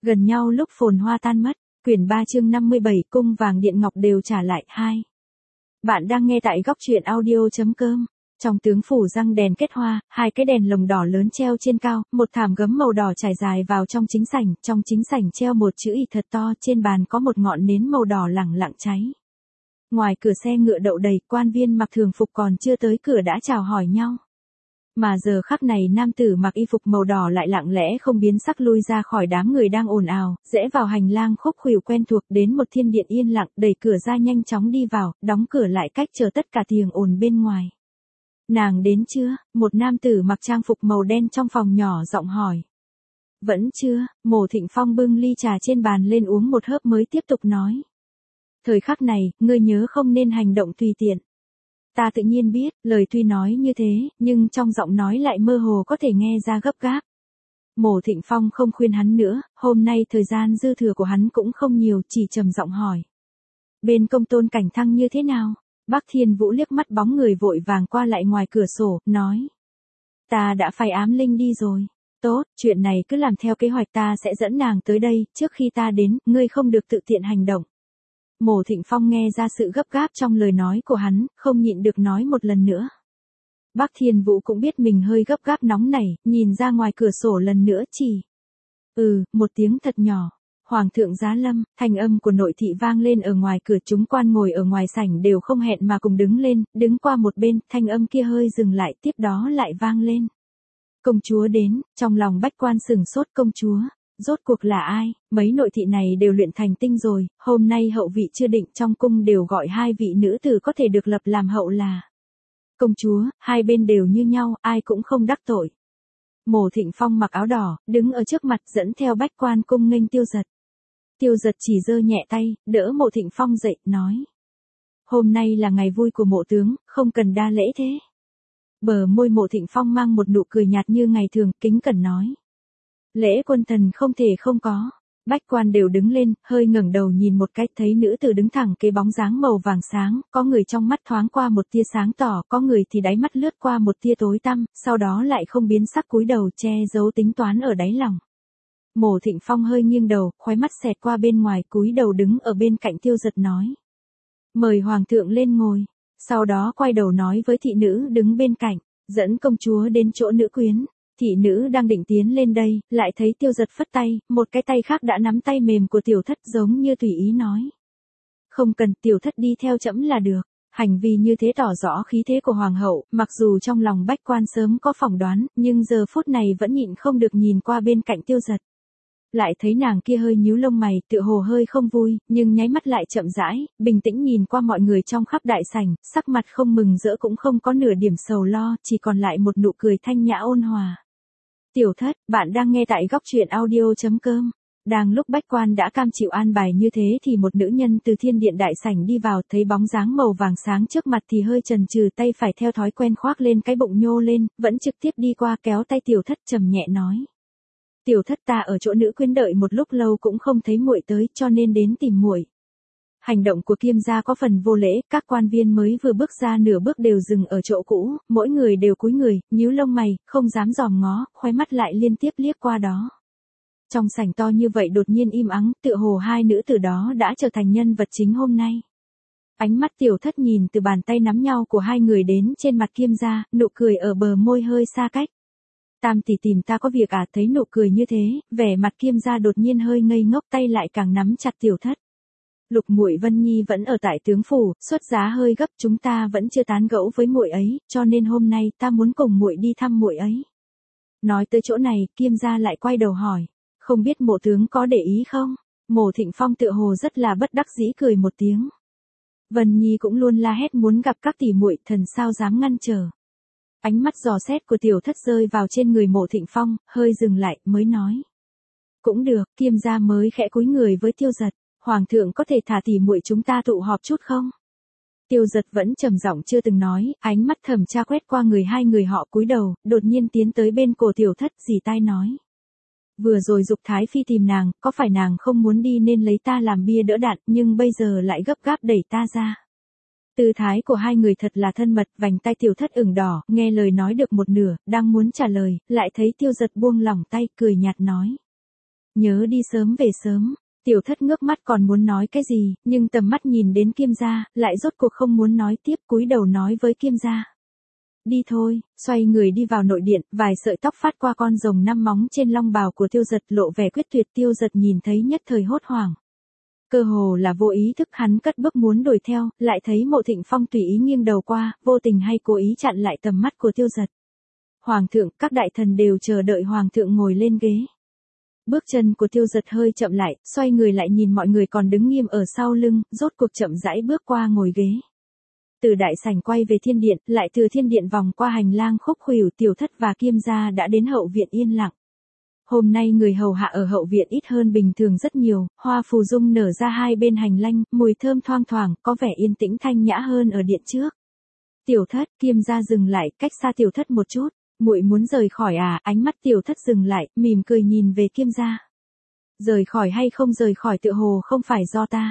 Gần nhau lúc phồn hoa tan mất, quyển 3 chương 57 cung vàng điện ngọc đều trả lại 2. Bạn đang nghe tại góc truyện audio.com. Trong tướng phủ răng đèn kết hoa, hai cái đèn lồng đỏ lớn treo trên cao, một thảm gấm màu đỏ trải dài vào trong chính sảnh treo một chữ Y thật to, trên bàn có một ngọn nến màu đỏ lẳng lặng cháy. Ngoài cửa xe ngựa đậu đầy, quan viên mặc thường phục còn chưa tới cửa đã chào hỏi nhau. Mà giờ khắc này nam tử mặc y phục màu đỏ lại lặng lẽ không biến sắc lui ra khỏi đám người đang ồn ào, rẽ vào hành lang khúc khuỷu quen thuộc đến một thiên điện yên lặng, đẩy cửa ra nhanh chóng đi vào, đóng cửa lại cách trở tất cả tiếng ồn bên ngoài. Nàng đến chưa? Một nam tử mặc trang phục màu đen trong phòng nhỏ giọng hỏi. Vẫn chưa, Mộ Thịnh Phong bưng ly trà trên bàn lên uống một hớp mới tiếp tục nói. Thời khắc này, ngươi nhớ không nên hành động tùy tiện. Ta tự nhiên biết, lời tuy nói như thế, nhưng trong giọng nói lại mơ hồ có thể nghe ra gấp gáp. Mộ Thịnh Phong không khuyên hắn nữa, hôm nay thời gian dư thừa của hắn cũng không nhiều, chỉ trầm giọng hỏi. Bên Công Tôn Cảnh Thăng như thế nào? Bắc Thiên Vũ liếc mắt bóng người vội vàng qua lại ngoài cửa sổ, nói. Ta đã phải ám linh đi rồi. Tốt, chuyện này cứ làm theo kế hoạch, ta sẽ dẫn nàng tới đây, trước khi ta đến, ngươi không được tự tiện hành động. Mộ Thịnh Phong nghe ra sự gấp gáp trong lời nói của hắn, không nhịn được nói một lần nữa. Bắc Thiên Vũ cũng biết mình hơi gấp gáp nóng nảy, nhìn ra ngoài cửa sổ lần nữa chỉ. Một tiếng thật nhỏ. Hoàng thượng giá lâm, thanh âm của nội thị vang lên ở ngoài cửa, chúng quan ngồi ở ngoài sảnh đều không hẹn mà cùng đứng lên, đứng qua một bên, thanh âm kia hơi dừng lại, tiếp đó lại vang lên. Công chúa đến, trong lòng bách quan sửng sốt, công chúa. Rốt cuộc là ai? Mấy nội thị này đều luyện thành tinh rồi, hôm nay hậu vị chưa định, trong cung đều gọi hai vị nữ tử có thể được lập làm hậu là. Công chúa, hai bên đều như nhau, ai cũng không đắc tội. Mộ Thịnh Phong mặc áo đỏ, đứng ở trước mặt dẫn theo bách quan cung nghênh Tiêu Giật. Tiêu Giật chỉ giơ nhẹ tay, đỡ Mộ Thịnh Phong dậy, nói. Hôm nay là ngày vui của mộ tướng, không cần đa lễ thế. Bờ môi Mộ Thịnh Phong mang một nụ cười nhạt như ngày thường, kính cẩn nói. Lễ quân thần không thể không có. Bách quan đều đứng lên, hơi ngẩng đầu nhìn một cái, thấy nữ tử đứng thẳng kế bóng dáng màu vàng sáng, có người trong mắt thoáng qua một tia sáng tỏ, có người thì đáy mắt lướt qua một tia tối tăm, sau đó lại không biến sắc cúi đầu che giấu tính toán ở đáy lòng. Mộ Thịnh Phong hơi nghiêng đầu, khóe mắt xẹt qua bên ngoài, cúi đầu đứng ở bên cạnh Tiêu Giật nói. Mời hoàng thượng lên ngồi. Sau đó quay đầu nói với thị nữ đứng bên cạnh, dẫn công chúa đến chỗ nữ quyến. Thị nữ đang định tiến lên đây, lại thấy Tiêu Giật phất tay, một cái tay khác đã nắm tay mềm của tiểu thất giống như tùy ý nói. Không cần, tiểu thất đi theo trẫm là được. Hành vi như thế tỏ rõ khí thế của hoàng hậu, mặc dù trong lòng bách quan sớm có phỏng đoán, nhưng giờ phút này vẫn nhịn không được nhìn qua bên cạnh Tiêu Giật. Lại thấy nàng kia hơi nhíu lông mày, tựa hồ hơi không vui, nhưng nháy mắt lại chậm rãi, bình tĩnh nhìn qua mọi người trong khắp đại sảnh, sắc mặt không mừng rỡ cũng không có nửa điểm sầu lo, chỉ còn lại một nụ cười thanh nhã ôn hòa. Tiểu thất, bạn đang nghe tại góc truyện audio.com. Đang lúc bách quan đã cam chịu an bài như thế thì một nữ nhân từ thiên điện đại sảnh đi vào, thấy bóng dáng màu vàng sáng trước mặt thì hơi chần chừ, tay phải theo thói quen khoác lên cái bụng nhô lên, vẫn trực tiếp đi qua kéo tay tiểu thất trầm nhẹ nói. Tiểu thất, ta ở chỗ nữ quyến đợi một lúc lâu cũng không thấy muội tới, cho nên đến tìm muội. Hành động của Kiêm gia có phần vô lễ, các quan viên mới vừa bước ra nửa bước đều dừng ở chỗ cũ, mỗi người đều cúi người, nhíu lông mày, không dám dòm ngó, khóe mắt lại liên tiếp liếc qua đó. Trong sảnh to như vậy đột nhiên im ắng, tựa hồ hai nữ tử đó đã trở thành nhân vật chính hôm nay. Ánh mắt tiểu thất nhìn từ bàn tay nắm nhau của hai người đến trên mặt Kiêm gia, nụ cười ở bờ môi hơi xa cách. Tam tỷ tìm ta có việc à? Thấy nụ cười như thế, vẻ mặt Kiêm gia đột nhiên hơi ngây ngốc, tay lại càng nắm chặt tiểu thất. Lục muội Vân Nhi vẫn ở tại tướng phủ, xuất giá hơi gấp, chúng ta vẫn chưa tán gẫu với muội ấy, cho nên hôm nay ta muốn cùng muội đi thăm muội ấy. Nói tới chỗ này, Kiêm gia lại quay đầu hỏi, không biết mộ tướng có để ý không? Mộ Thịnh Phong tựa hồ rất là bất đắc dĩ cười một tiếng. Vân Nhi cũng luôn la hét muốn gặp các tỷ muội, thần sao dám ngăn trở. Ánh mắt dò xét của tiểu thất rơi vào trên người Mộ Thịnh Phong, hơi dừng lại, mới nói. Cũng được, Kiêm gia mới khẽ cúi người với Tiêu Giật. Hoàng thượng có thể thả tỷ muội chúng ta tụ họp chút không? Tiêu Giật vẫn trầm giọng chưa từng nói, ánh mắt thẩm tra quét qua người hai người họ cúi đầu, đột nhiên tiến tới bên cổ tiểu thất, dì tai nói. Vừa rồi Dục Thái Phi tìm nàng, có phải nàng không muốn đi nên lấy ta làm bia đỡ đạn, nhưng bây giờ lại gấp gáp đẩy ta ra. Tư thái của hai người thật là thân mật, vành tay tiểu thất ửng đỏ, nghe lời nói được một nửa, đang muốn trả lời, lại thấy Tiêu Giật buông lỏng tay, cười nhạt nói. Nhớ đi sớm về sớm. Tiểu thất ngước mắt còn muốn nói cái gì, nhưng tầm mắt nhìn đến Kim gia, lại rốt cuộc không muốn nói tiếp, cúi đầu nói với Kim gia. Đi thôi, xoay người đi vào nội điện, vài sợi tóc phát qua con rồng 5 móng trên long bào của Tiêu Dật lộ vẻ quyết tuyệt. Tiêu Dật nhìn thấy nhất thời hốt hoảng. Cơ hồ là vô ý thức hắn cất bước muốn đuổi theo, lại thấy Mộ Thịnh Phong tùy ý nghiêng đầu qua, vô tình hay cố ý chặn lại tầm mắt của Tiêu Dật. Hoàng thượng, các đại thần đều chờ đợi Hoàng thượng ngồi lên ghế. Bước chân của Tiêu Dật hơi chậm lại, xoay người lại nhìn mọi người còn đứng nghiêm ở sau lưng, rốt cuộc chậm rãi bước qua ngồi ghế. Từ đại sảnh quay về thiên điện, lại từ thiên điện vòng qua hành lang khúc khuỷu, Tiểu Thất và Kim gia đã đến hậu viện yên lặng. Hôm nay người hầu hạ ở hậu viện ít hơn bình thường rất nhiều, hoa phù dung nở ra hai bên hành lang, mùi thơm thoang thoảng, có vẻ yên tĩnh thanh nhã hơn ở điện trước. Tiểu Thất, Kim gia dừng lại, cách xa Tiểu Thất một chút. Muội muốn rời khỏi à? Ánh mắt Tiểu Thất dừng lại, mỉm cười nhìn về Kim gia. Rời khỏi hay không rời khỏi tựa hồ không phải do ta.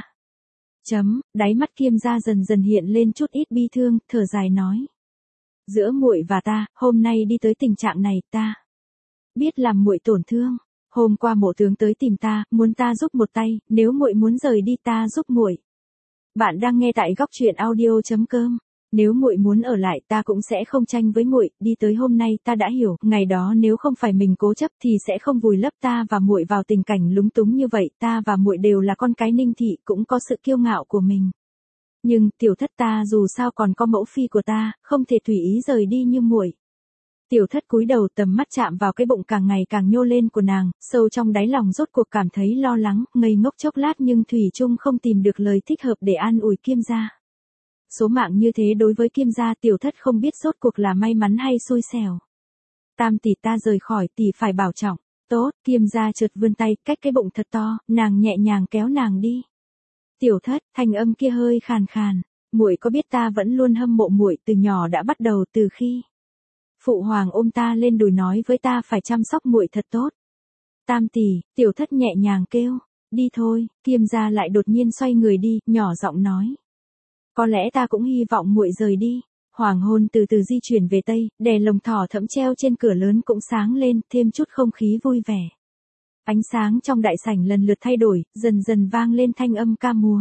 Đáy mắt Kim gia dần dần hiện lên chút ít bi thương, thở dài nói. Giữa muội và ta, hôm nay đi tới tình trạng này, ta biết làm muội tổn thương. Hôm qua Mộ tướng tới tìm ta, muốn ta giúp một tay, nếu muội muốn rời đi ta giúp muội. Bạn đang nghe tại góc truyện audio.com. Nếu muội muốn ở lại ta cũng sẽ không tranh với muội, đi tới hôm nay ta đã hiểu, ngày đó nếu không phải mình cố chấp thì sẽ không vùi lấp ta và muội vào tình cảnh lúng túng như vậy, ta và muội đều là con cái Ninh thị, cũng có sự kiêu ngạo của mình. Nhưng, Tiểu Thất ta dù sao còn có mẫu phi của ta, không thể tùy ý rời đi như muội. Tiểu Thất cúi đầu, tầm mắt chạm vào cái bụng càng ngày càng nhô lên của nàng, sâu trong đáy lòng rốt cuộc cảm thấy lo lắng, ngây ngốc chốc lát nhưng thủy chung không tìm được lời thích hợp để an ủi Kim gia. Số mạng như thế đối với Kim gia, Tiểu Thất không biết rốt cuộc là may mắn hay xui xẻo. Tam tỷ, ta rời khỏi, tỷ phải bảo trọng. Tốt, Kim gia chợt vươn tay, cách cái bụng thật to, nàng nhẹ nhàng kéo nàng đi. Tiểu Thất, thanh âm kia hơi khàn khàn, muội có biết ta vẫn luôn hâm mộ muội, từ nhỏ đã bắt đầu, từ khi phụ hoàng ôm ta lên đùi nói với ta phải chăm sóc muội thật tốt. Tam tỷ, Tiểu Thất nhẹ nhàng kêu. Đi thôi. Kim gia lại đột nhiên xoay người đi, nhỏ giọng nói. Có lẽ ta cũng hy vọng muội rời đi. Hoàng hôn từ từ di chuyển về tây, đèn lồng thỏ thẫm treo trên cửa lớn cũng sáng lên, thêm chút không khí vui vẻ. Ánh sáng trong đại sảnh lần lượt thay đổi, dần dần vang lên thanh âm ca múa.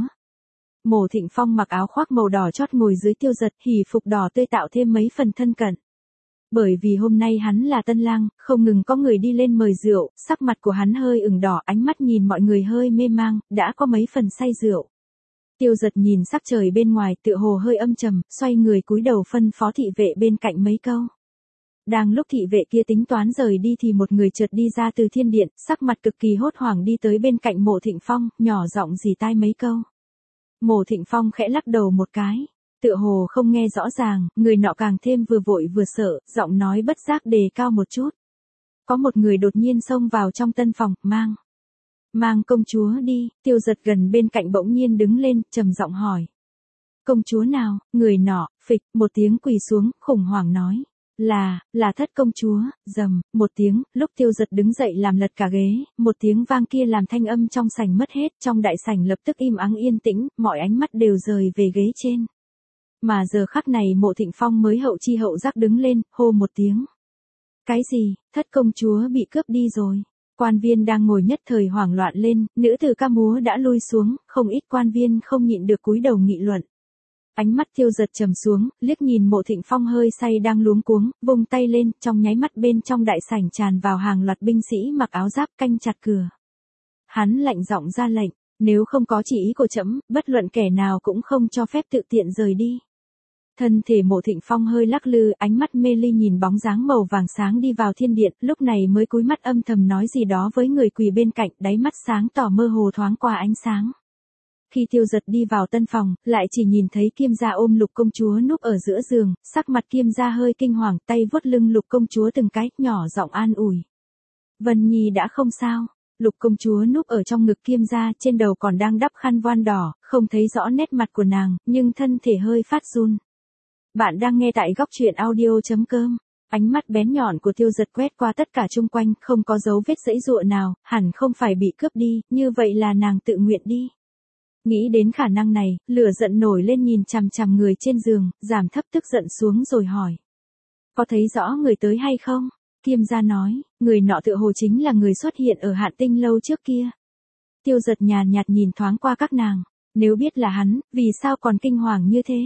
Mộ Thịnh Phong mặc áo khoác màu đỏ chót ngồi dưới Tiêu Dật, hỉ phục đỏ tươi tạo thêm mấy phần thân cận. Bởi vì hôm nay hắn là tân lang, không ngừng có người đi lên mời rượu, sắc mặt của hắn hơi ửng đỏ, ánh mắt nhìn mọi người hơi mê mang, đã có mấy phần say rượu. Tiêu Dật nhìn sắc trời bên ngoài tựa hồ hơi âm trầm, xoay người cúi đầu phân phó thị vệ bên cạnh mấy câu. Đang lúc thị vệ kia tính toán rời đi thì một người chợt đi ra từ thiên điện, sắc mặt cực kỳ hốt hoảng đi tới bên cạnh Mộ Thịnh Phong, nhỏ giọng rì tai mấy câu. Mộ Thịnh Phong khẽ lắc đầu một cái, tựa hồ không nghe rõ ràng, người nọ càng thêm vừa vội vừa sợ, giọng nói bất giác đề cao một chút. Có một người đột nhiên xông vào trong tân phòng, mang công chúa đi. Tiêu Dật gần bên cạnh bỗng nhiên đứng lên, trầm giọng hỏi. Công chúa nào? Người nọ, phịch, một tiếng quỳ xuống, khủng hoảng nói. Là Thất công chúa. Rầm, một tiếng, lúc Tiêu Dật đứng dậy làm lật cả ghế, một tiếng vang kia làm thanh âm trong sảnh mất hết, trong đại sảnh lập tức im ắng yên tĩnh, mọi ánh mắt đều rời về ghế trên. Mà giờ khắc này Mộ Thịnh Phong mới hậu chi hậu giác đứng lên, hô một tiếng. Cái gì? Thất công chúa bị cướp đi rồi. Quan viên đang ngồi nhất thời hoảng loạn lên, nữ tử ca múa đã lui xuống, không ít quan viên không nhịn được cúi đầu nghị luận. Ánh mắt Tiêu Dật trầm xuống, liếc nhìn Mộ Thịnh Phong hơi say đang luống cuống, vung tay lên, trong nháy mắt bên trong đại sảnh tràn vào hàng loạt binh sĩ mặc áo giáp canh chặt cửa. Hắn lạnh giọng ra lệnh, nếu không có chỉ ý của trẫm, bất luận kẻ nào cũng không cho phép tự tiện rời đi. Thân thể Mộ Thịnh Phong hơi lắc lư, ánh mắt mê ly nhìn bóng dáng màu vàng sáng đi vào thiên điện, lúc này mới cúi mắt âm thầm nói gì đó với người quỳ bên cạnh, đáy mắt sáng tỏ mơ hồ thoáng qua ánh sáng. Khi Tiêu Dật đi vào tân phòng, lại chỉ nhìn thấy Kim gia ôm Lục công chúa núp ở giữa giường, sắc mặt Kim gia hơi kinh hoàng, tay vuốt lưng Lục công chúa từng cái, nhỏ giọng an ủi. Vân Nhi đã không sao. Lục công chúa núp ở trong ngực Kim gia, trên đầu còn đang đắp khăn voan đỏ, không thấy rõ nét mặt của nàng, nhưng thân thể hơi phát run. Bạn đang nghe tại góc truyện audio.com. Ánh mắt bén nhọn của Tiêu Dật quét qua tất cả chung quanh, không có dấu vết giãy giụa nào, hẳn không phải bị cướp đi, như vậy là nàng tự nguyện đi. Nghĩ đến khả năng này, lửa giận nổi lên nhìn chằm chằm người trên giường, giảm thấp tức giận xuống rồi hỏi. Có thấy rõ người tới hay không? Kiêm gia nói, người nọ tựa hồ chính là người xuất hiện ở Hạn Tinh lâu trước kia. Tiêu Giật nhàn nhạt nhìn thoáng qua các nàng, nếu biết là hắn, vì sao còn kinh hoàng như thế?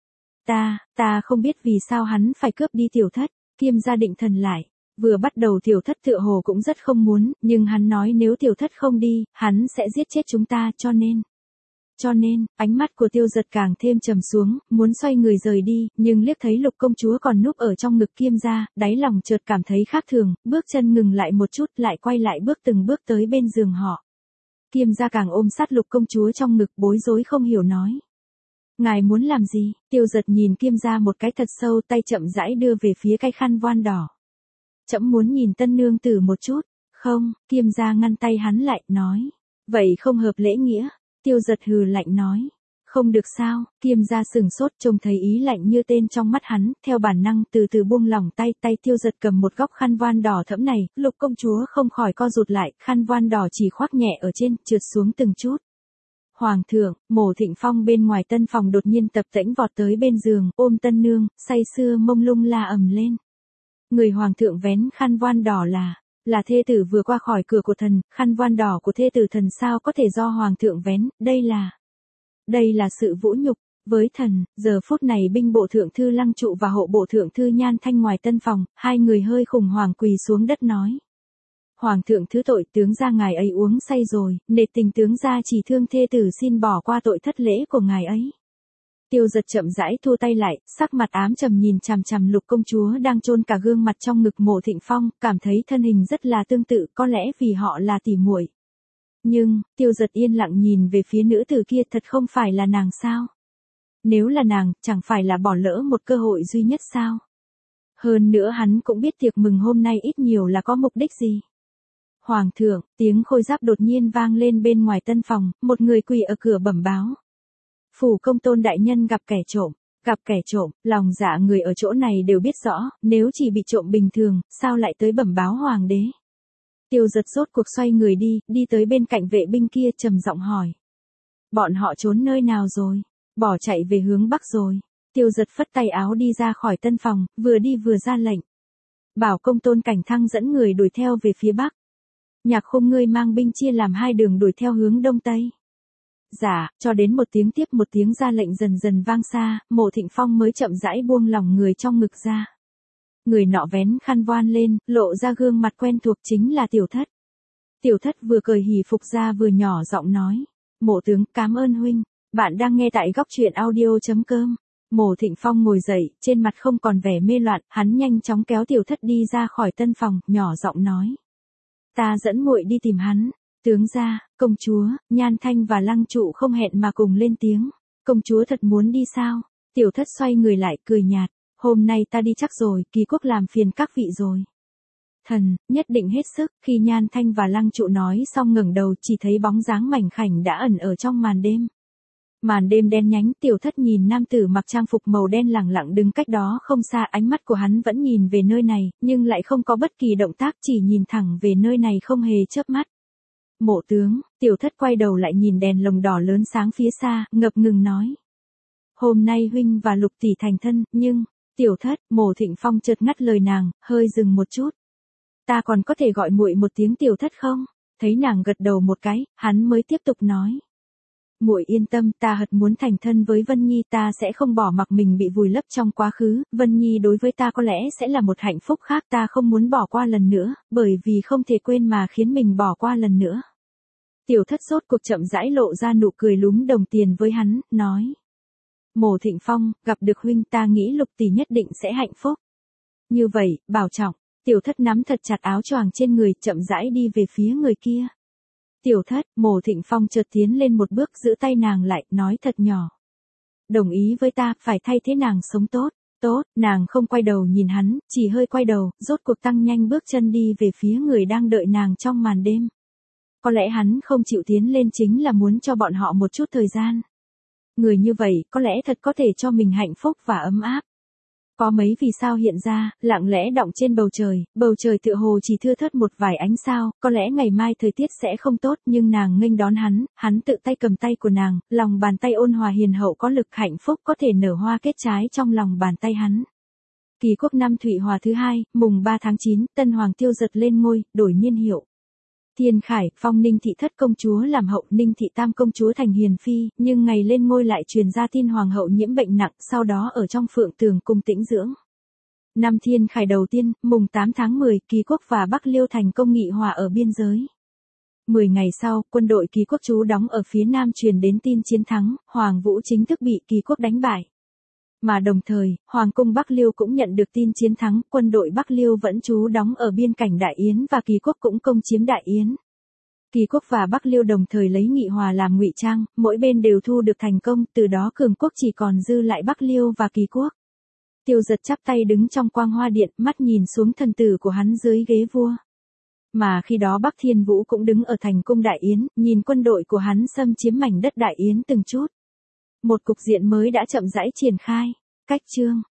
Ta không biết vì sao hắn phải cướp đi tiểu thất, Kiêm gia định thần lại. Vừa bắt đầu tiểu thất tựa hồ cũng rất không muốn, nhưng hắn nói nếu tiểu thất không đi, hắn sẽ giết chết chúng ta cho nên, ánh mắt của Tiêu Giật càng thêm trầm xuống, muốn xoay người rời đi, nhưng liếc thấy Lục công chúa còn núp ở trong ngực Kiêm gia, đáy lòng chợt cảm thấy khác thường, bước chân ngừng lại một chút, lại quay lại bước từng bước tới bên giường họ. Kiêm gia càng ôm sát Lục công chúa trong ngực, bối rối không hiểu nói. Ngài muốn làm gì? Tiêu Giật nhìn Kiêm gia một cái thật sâu, tay chậm rãi đưa về phía cái khăn voan đỏ. Trẫm muốn nhìn tân nương tử một chút. Không, Kiêm gia ngăn tay hắn lại, nói. Vậy không hợp lễ nghĩa. Tiêu Giật hừ lạnh nói. Không được sao, Kiêm gia sừng sốt trông thấy ý lạnh như tên trong mắt hắn, theo bản năng từ từ buông lỏng tay Tiêu Giật cầm một góc khăn voan đỏ thẫm này, Lục công chúa không khỏi co rụt lại, khăn voan đỏ chỉ khoác nhẹ ở trên, trượt xuống từng chút. Hoàng thượng, Mộ Thịnh Phong bên ngoài tân phòng đột nhiên tập tễnh vọt tới bên giường, ôm tân nương, say sưa mông lung la ầm lên. Người hoàng thượng vén khăn voan đỏ là thê tử vừa qua khỏi cửa của thần, khăn voan đỏ của thê tử thần sao có thể do hoàng thượng vén, đây là sự vũ nhục với thần. Giờ phút này binh bộ thượng thư Lăng Trụ và hộ bộ thượng thư Nhan Thanh ngoài tân phòng, hai người hơi khủng hoảng quỳ xuống đất nói. Hoàng thượng thứ tội, tướng gia ngài ấy uống say rồi, nể tình tướng gia chỉ thương thê tử xin bỏ qua tội thất lễ của ngài ấy. Tiêu Giật chậm rãi thu tay lại, sắc mặt ám trầm nhìn chằm chằm Lục công chúa đang chôn cả gương mặt trong ngực Mộ Thịnh Phong, cảm thấy thân hình rất là tương tự, có lẽ vì họ là tỉ muội. Nhưng, Tiêu Giật yên lặng nhìn về phía nữ tử kia, thật không phải là nàng sao? Nếu là nàng, chẳng phải là bỏ lỡ một cơ hội duy nhất sao? Hơn nữa hắn cũng biết tiệc mừng hôm nay ít nhiều là có mục đích gì. Hoàng thượng, tiếng khôi giáp đột nhiên vang lên bên ngoài tân phòng, một người quỳ ở cửa bẩm báo. Phủ công tôn đại nhân gặp kẻ trộm, lòng dạ người ở chỗ này đều biết rõ, nếu chỉ bị trộm bình thường, sao lại tới bẩm báo hoàng đế. Tiêu Giật rốt cuộc xoay người đi tới bên cạnh vệ binh kia trầm giọng hỏi. Bọn họ trốn nơi nào rồi? Bỏ chạy về hướng bắc rồi. Tiêu Giật phất tay áo đi ra khỏi tân phòng, vừa đi vừa ra lệnh. Bảo công tôn Cảnh Thăng dẫn người đuổi theo về phía bắc. Nhạc Khung ngươi mang binh chia làm hai đường đuổi theo hướng đông tây. Dạ, cho đến một tiếng tiếp một tiếng ra lệnh dần dần vang xa, Mộ Thịnh Phong mới chậm rãi buông lỏng người trong ngực ra. Người nọ vén khăn voan lên, lộ ra gương mặt quen thuộc chính là tiểu thất. Tiểu thất vừa cười hỉ phục ra vừa nhỏ giọng nói. Mộ tướng, cảm ơn huynh. Bạn đang nghe tại góc truyện audio.com. Mộ Thịnh Phong ngồi dậy, trên mặt không còn vẻ mê loạn, hắn nhanh chóng kéo tiểu thất đi ra khỏi tân phòng, nhỏ giọng nói. Ta dẫn muội đi tìm hắn. Tướng gia, công chúa, Nhan Thanh và Lăng Trụ không hẹn mà cùng lên tiếng. Công chúa thật muốn đi sao? Tiểu thất xoay người lại, cười nhạt. Hôm nay ta đi chắc rồi, Kỳ quốc làm phiền các vị rồi. Thần, nhất định hết sức. Khi Nhan Thanh và Lăng Trụ nói xong ngẩng đầu chỉ thấy bóng dáng mảnh khảnh đã ẩn ở trong màn đêm. Màn đêm đen nhánh, tiểu thất nhìn nam tử mặc trang phục màu đen lẳng lặng đứng cách đó không xa, ánh mắt của hắn vẫn nhìn về nơi này, nhưng lại không có bất kỳ động tác, chỉ nhìn thẳng về nơi này không hề chớp mắt. Mộ tướng, tiểu thất quay đầu lại nhìn đèn lồng đỏ lớn sáng phía xa, ngập ngừng nói. Hôm nay huynh và Lục tỷ thành thân, nhưng, tiểu thất, Mộ Thịnh Phong chợt ngắt lời nàng, hơi dừng một chút. Ta còn có thể gọi muội một tiếng tiểu thất không? Thấy nàng gật đầu một cái, hắn mới tiếp tục nói. Muội yên tâm, ta thật muốn thành thân với Vân Nhi, ta sẽ không bỏ mặc mình bị vùi lấp trong quá khứ, Vân Nhi đối với ta có lẽ sẽ là một hạnh phúc khác, ta không muốn bỏ qua lần nữa, bởi vì không thể quên mà khiến mình bỏ qua lần nữa. Tiểu thất rốt cuộc chậm rãi lộ ra nụ cười lúm đồng tiền với hắn, nói. Mộ Thịnh Phong, gặp được huynh ta nghĩ Lục tỷ nhất định sẽ hạnh phúc. Như vậy, bảo trọng, tiểu thất nắm thật chặt áo choàng trên người, chậm rãi đi về phía người kia. Tiểu thất, Mộ Thịnh Phong chợt tiến lên một bước giữ tay nàng lại, nói thật nhỏ. Đồng ý với ta, phải thay thế nàng sống tốt. Tốt, nàng không quay đầu nhìn hắn, chỉ hơi quay đầu, rốt cuộc tăng nhanh bước chân đi về phía người đang đợi nàng trong màn đêm. Có lẽ hắn không chịu tiến lên chính là muốn cho bọn họ một chút thời gian. Người như vậy, có lẽ thật có thể cho mình hạnh phúc và ấm áp. Có mấy vì sao hiện ra, lặng lẽ đọng trên bầu trời tựa hồ chỉ thưa thớt một vài ánh sao, có lẽ ngày mai thời tiết sẽ không tốt, nhưng nàng nghênh đón hắn tự tay cầm tay của nàng, lòng bàn tay ôn hòa hiền hậu có lực, hạnh phúc có thể nở hoa kết trái trong lòng bàn tay hắn. Kỳ quốc năm Thụy Hòa thứ hai, mùng 3 tháng 9, Tân Hoàng Tiêu Dật lên ngôi, đổi niên hiệu. Thiên Khải, phong Ninh Thị Thất công chúa làm hậu, Ninh Thị Tam công chúa thành hiền phi, nhưng ngày lên ngôi lại truyền ra tin hoàng hậu nhiễm bệnh nặng, sau đó ở trong Phượng Tường cung tĩnh dưỡng. Năm Thiên Khải đầu tiên, mùng 8 tháng 10, Kỳ quốc và Bắc Liêu thành công nghị hòa ở biên giới. 10 ngày sau, quân đội Kỳ quốc trú đóng ở phía nam truyền đến tin chiến thắng, Hoàng Vũ chính thức bị Kỳ quốc đánh bại. Mà đồng thời, Hoàng cung Bắc Liêu cũng nhận được tin chiến thắng, quân đội Bắc Liêu vẫn trú đóng ở biên cảnh Đại Yến và Kỳ quốc cũng công chiếm Đại Yến. Kỳ quốc và Bắc Liêu đồng thời lấy nghị hòa làm ngụy trang, mỗi bên đều thu được thành công, từ đó cường quốc chỉ còn dư lại Bắc Liêu và Kỳ quốc. Tiêu Dật chắp tay đứng trong quang hoa điện, mắt nhìn xuống thần tử của hắn dưới ghế vua. Mà khi đó Bắc Thiên Vũ cũng đứng ở thành cung Đại Yến, nhìn quân đội của hắn xâm chiếm mảnh đất Đại Yến từng chút. Một cục diện mới đã chậm rãi triển khai. Cách chương